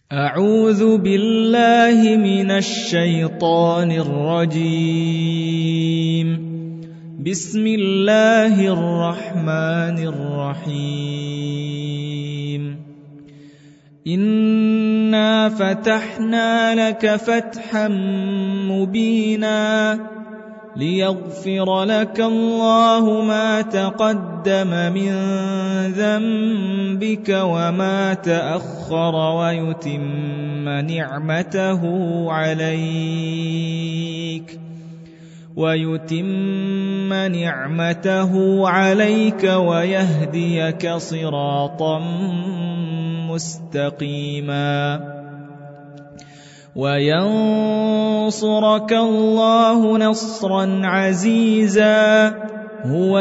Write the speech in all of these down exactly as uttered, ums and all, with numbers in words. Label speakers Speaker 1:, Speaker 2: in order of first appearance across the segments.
Speaker 1: أعوذ بالله من الشيطان الرجيم. بسم الله الرحمن الرحيم. إنا فتحنا لك فتحا مبينا ليغفر لك الله ما تقدم من ذنبك وما تأخر ويتم نعمته عليك ويتم نعمته عليك ويهديك صراطا مستقيما وينصرك الله نصرا عزيزا. هو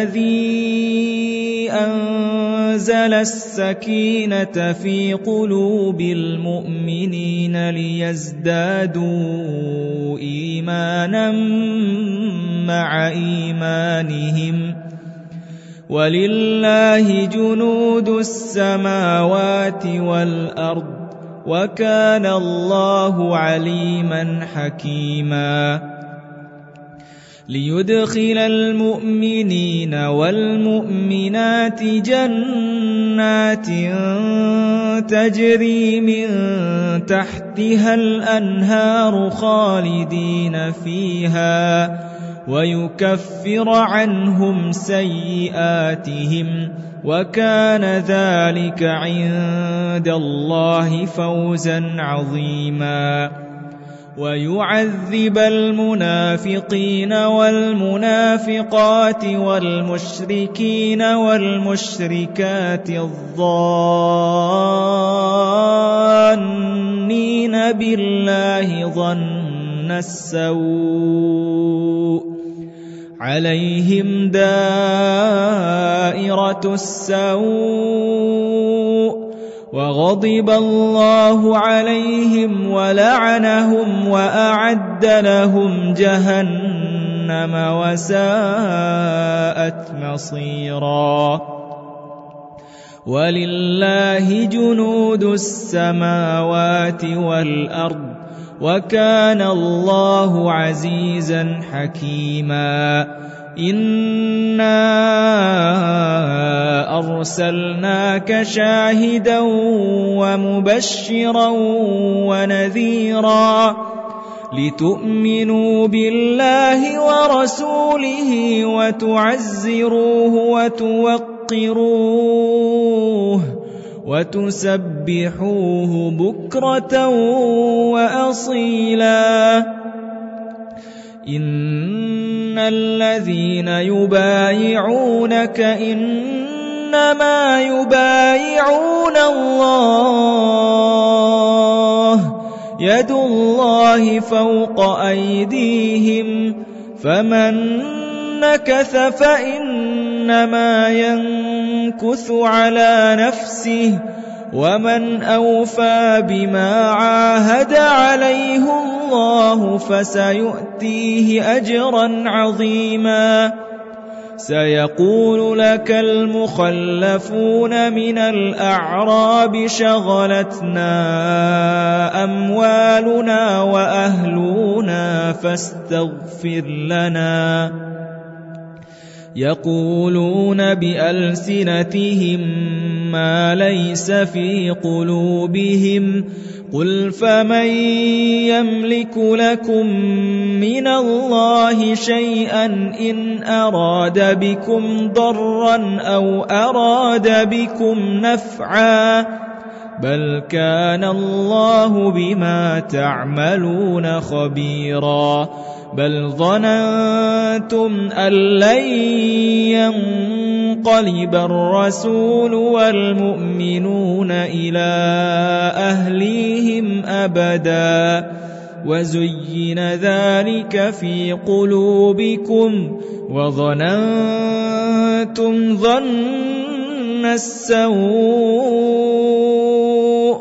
Speaker 1: الذي أنزل السكينة في قلوب المؤمنين ليزدادوا إيمانا مع إيمانهم ولله جنود السماوات والأرض وكان الله عليما حكيما. ليدخل المؤمنين والمؤمنات جنات تجري من تحتها الأنهار خالدين فيها ويكفر عنهم سيئاتهم وكان ذلك عند الله فوزا عظيما. ويعذب المنافقين والمنافقات والمشركين والمشركات الظانين بالله ظن السوء عليهم دائرة السوء وغضب الله عليهم ولعنهم وأعد لهم جهنم وساءت مصيرا. ولله جنود السماوات والأرض وكان الله عزيزا حكيما. إنا أرسلناك شاهدا ومبشرا ونذيرا لتؤمنوا بالله ورسوله وتعزروه وتوقروه وتسبحوه بكرة وأصيلا. إن الذين يبايعونك إنما يبايعون الله يد الله فوق أيديهم فمن نكث فإنما ينكث على نفسه ومن أوفى بما عاهد عليه الله فسيؤتيه أجرا عظيما. سيقول لك المخلفون من الأعراب شغلتنا أموالنا وأهلنا فاستغفر لنا. يقولون بألسنتهم ما ليس في قلوبهم قل فمن يملك لكم من الله شيئا إن أراد بكم ضرا أو أراد بكم نفعا بل كان الله بما تعملون خبيرا. بل ظننتم أن لن ينقلب الرسول والمؤمنون إلى أهليهم أبدا وزين ذلك في قلوبكم وظننتم ظن السوء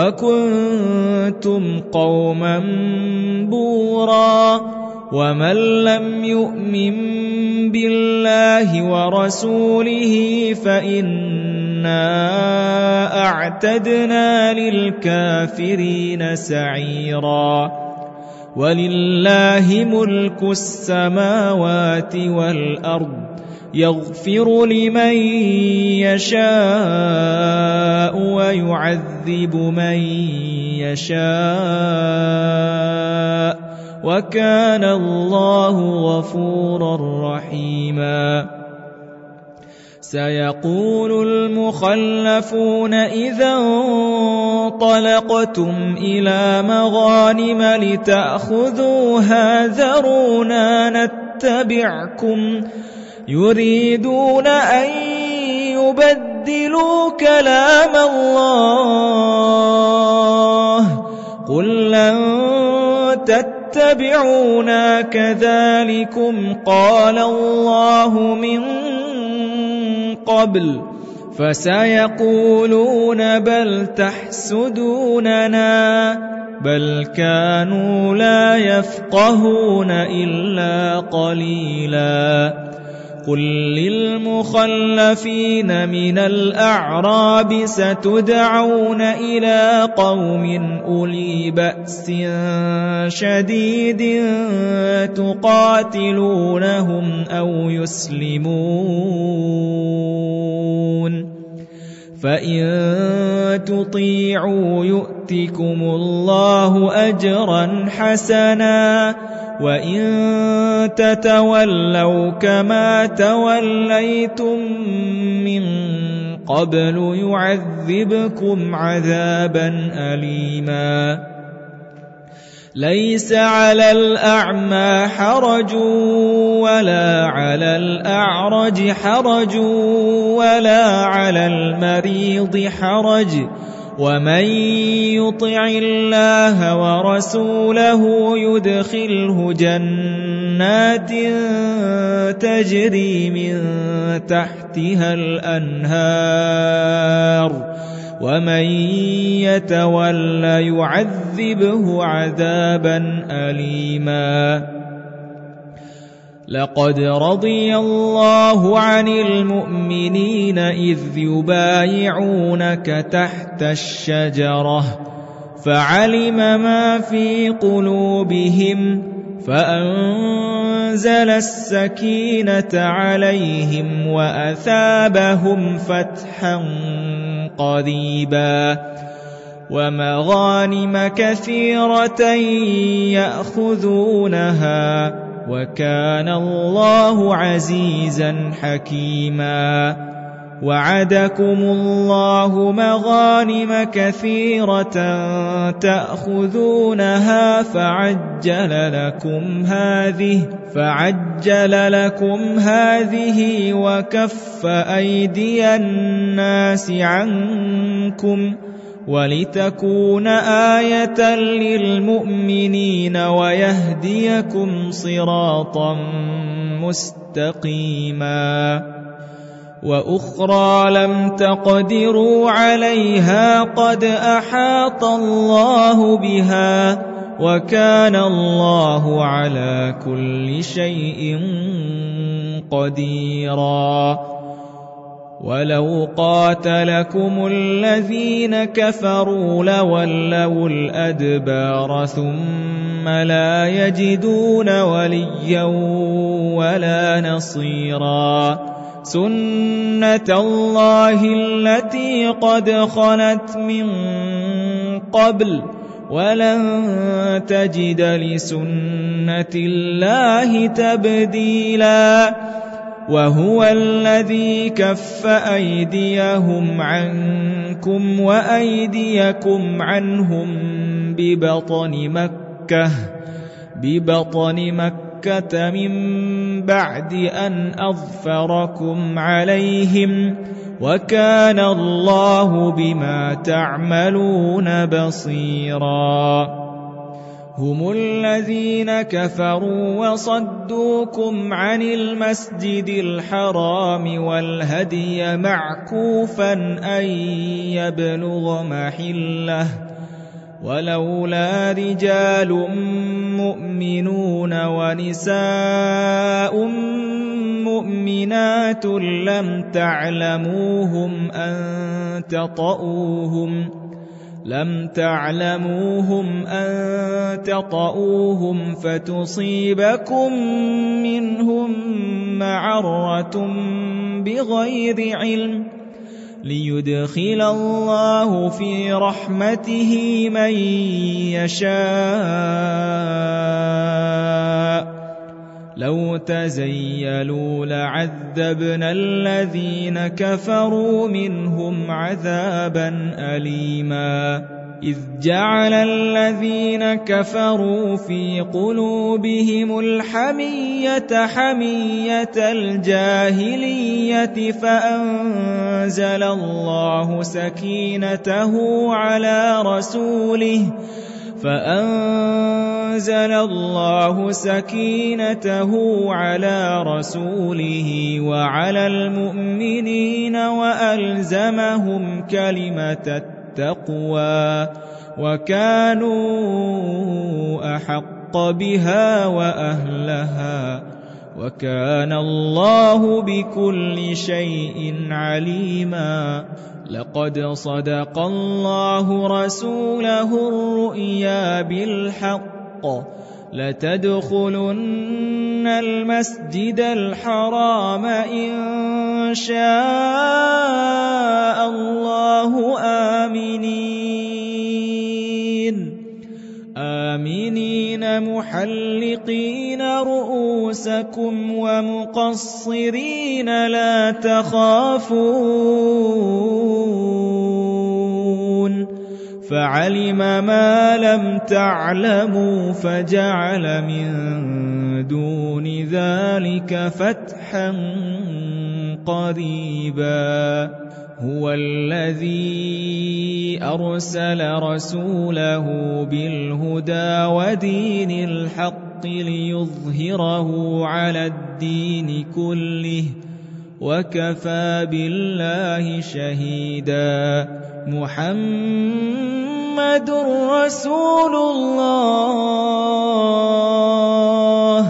Speaker 1: وكنتم قوما بورا. ومن لم يؤمن بالله ورسوله فإن إِنَّا أَعْتَدْنَا لِلْكَافِرِينَ سَعِيرًا وَلِلَّهِ مُلْكُ السَّمَاوَاتِ وَالْأَرْضِ يَغْفِرُ لِمَن يَشَاءُ وَيُعَذِّبُ مَن يَشَاءُ وَكَانَ اللَّهُ غَفُورًا رَّحِيمًا سيقول المخلفون إذا انطلقتم إلى مغانم لتأخذوها ذرونا نتبعكم يريدون أن يبدلوا كلام الله قل لن تتبعونا كذلكم قال الله من قبل فسيقولون بل تحسدوننا بل كانوا لا يفقهون إلا قليلا قل للمخلفين من الأعراب ستدعون إلى قوم أولي بأس شديد تقاتلونهم أو يسلمون فإن تطيعوا يؤتكم الله أجرا حسنا وإن تتولوا كما توليتم من قبل يعذبكم عذابا أليما ليس على الأعمى حرج ولا على الأعرج حرج ولا على المريض حرج ومن يطع الله ورسوله يدخله جنات تجري من تحتها الأنهار ومن يتول يعذبه عذابا أليما لقد رضي الله عن المؤمنين إذ يبايعونك تحت الشجرة فعلم ما في قلوبهم فأنزل السكينة عليهم وأثابهم فتحا قريبا ومغانم كثيرة يأخذونها وكان الله عزيزا حكيما وعدكم الله مغانم كثيرة تأخذونها فعجل لكم هذه فعجل لكم هذه وكف أيدي الناس عنكم ولتكون آية للمؤمنين ويهديكم صراطا مستقيما وأخرى لم تقدروا عليها قد أحاط الله بها وكان الله على كل شيء قديرا ولو قاتلكم الذين كفروا لولوا الأدبار ثم لا يجدون وليا ولا نصيرا سنة الله التي قد خلت من قبل ولن تجد لسنة الله تبديلا وهو الذي كف أيديهم عنكم وأيديكم عنهم ببطن مكة ببطن مكة من بعد أن أظفركم عليهم وكان الله بما تعملون بصيرا هم الذين كفروا وصدوكم عن المسجد الحرام والهدي معكوفا أن يبلغ محله ولولا رجال مؤمنون ونساء مؤمنات لم تعلموهم أن تطؤوهم لم تعلموهم أن تطؤوهم فتصيبكم منهم معرة بغير علم ليدخل الله في رحمته من يشاء لو تزيلوا لعذبنا الذين كفروا منهم عذابا أليما إذ جعل الذين كفروا في قلوبهم الحمية حمية الجاهلية فأنزل الله سكينته على رسوله فأنزل الله سكينته على رسوله وعلى المؤمنين وألزمهم كلمة التقوى وكانوا أحق بها وأهلها وكان الله بكل شيء عليما لقد صدق الله رسوله الرؤيا بالحق لتدخلن المسجد الحرام إن شاء الله آمنين آمنين محلقين رؤوسكم ومقصرين لا تخافون فعلم ما لم تعلموا فجعل من دون ذلك فتحا قريبا هو الذي أرسل رسوله بالهدى ودين الحق ليظهره على الدين كله وكفى بالله شهيدا محمد رسول الله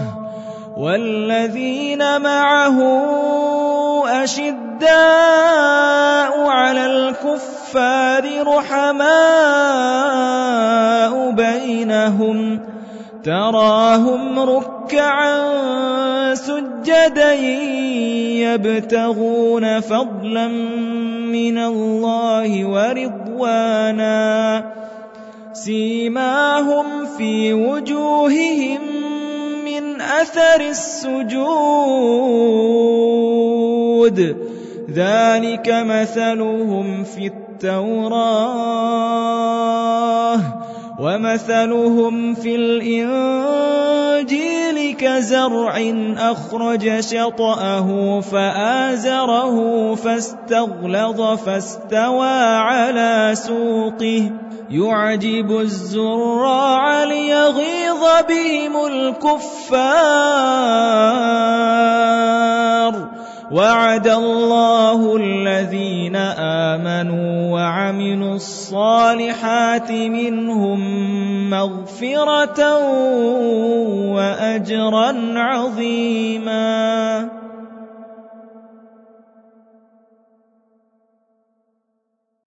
Speaker 1: والذين معه أشداء على الكفار رحماء بينهم تراهم ركعا سجدا يبتغون فضلا من الله ورضوانا سيماهم في وجوههم من أثر السجود ذلك مثلهم في التوراة ومثلهم في الإنجيل كزرع أخرج شطأه فآزره فاستغلظ فاستوى على سوقه يعجب الزراع ليغيظ بهم الكفار وعد الله الذين آمنوا وعملوا الصالحات منهم مغفرة وأجرا عظيما.